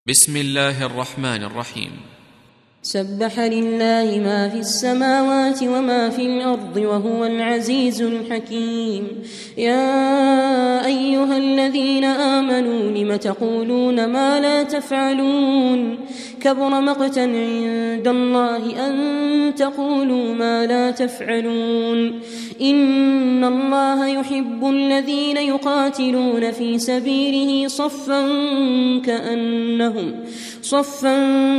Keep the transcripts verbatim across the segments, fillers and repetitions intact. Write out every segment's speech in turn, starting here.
بسم الله الرحمن الرحيم. سبح لله ما في السماوات وما في الأرض وهو العزيز الحكيم. يا أيها الذين آمنوا لم تقولون ما لا تفعلون كبر مقتا عند الله أن تقولوا ما لا تفعلون. إن الله يحب الذين يقاتلون في سبيله صفا كأنهم صفا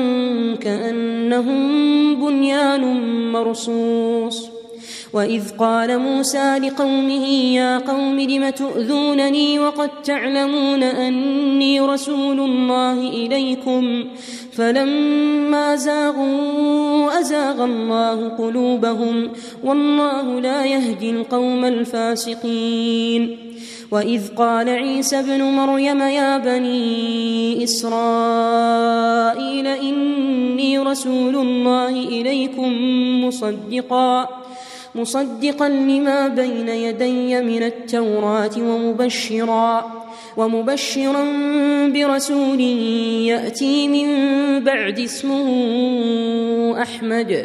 كأنهم بنيان مرصوص. وإذ قال موسى لقومه يا قوم لم تؤذونني وقد تعلمون أني رسول الله إليكم فلما زاغوا أزاغ الله قلوبهم والله لا يهدي القوم الفاسقين. وإذ قال عيسى ابن مريم يا بني إسرائيل إني رسول الله إليكم مصدقا مصدقا لما بين يدي من التوراة ومبشرا ومبشرا برسول يأتي من بعد اسمه أحمد.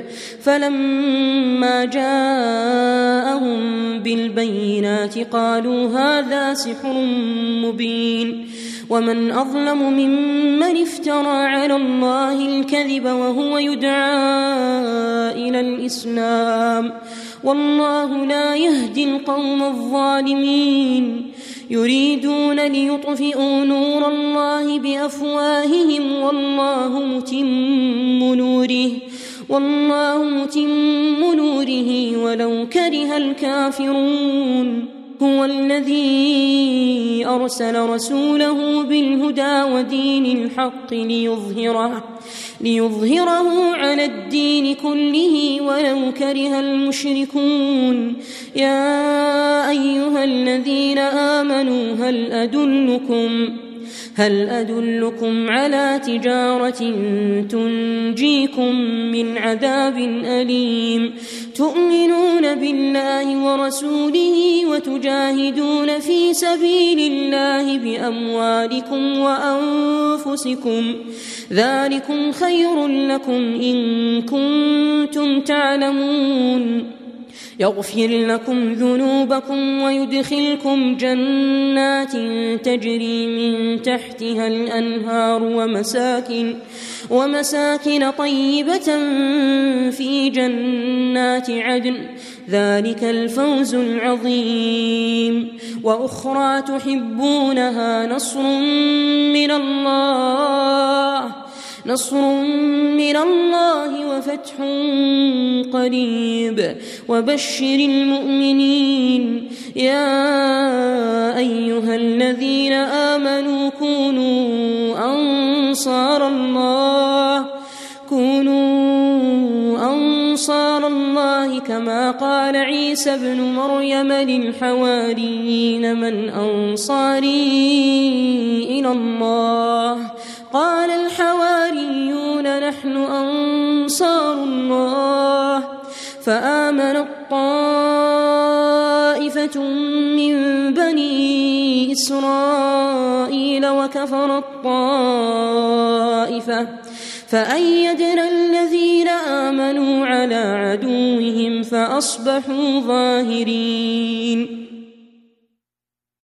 فلما جاءهم بالبينات قالوا هذا سحر مبين. ومن أظلم ممن افترى على الله الكذب وهو يدعى إلى الإسلام والله لا يهدي القوم الظالمين. يريدون ليطفئوا نور الله بأفواههم والله متم نوره والله متم نوره ولو كره الكافرون. هو الذي أرسل رسوله بالهدى ودين الحق ليظهره ليظهره على الدين كله ولو كره المشركون. يا أيها الذين آمنوا هل أدلكم هل أدلكم على تجارة تنجيكم من عذاب أليم تؤمنون بالله ورسوله وتجاهدون في سبيل الله بأموالكم وأنفسكم ذلكم خير لكم إن كنتم تعلمون. يغفر لكم ذنوبكم ويدخلكم جنات تجري من تحتها الأنهار ومساكن, ومساكن طيبة في جنات عدن ذلك الفوز العظيم. وأخرى تحبونها نصر من الله نصر من الله وفتح قريب وبشر المؤمنين. يا أيها الذين آمنوا كونوا أنصار الله كونوا أنصار الله كما قال عيسى ابن مريم للحواريين من أنصاري إلى الله قال الحواريون نحن أنصار الله. فآمنت طائفة من بني إسرائيل وكفرت طائفة فأيدنا الذين آمنوا على عدوهم فأصبحوا ظاهرين.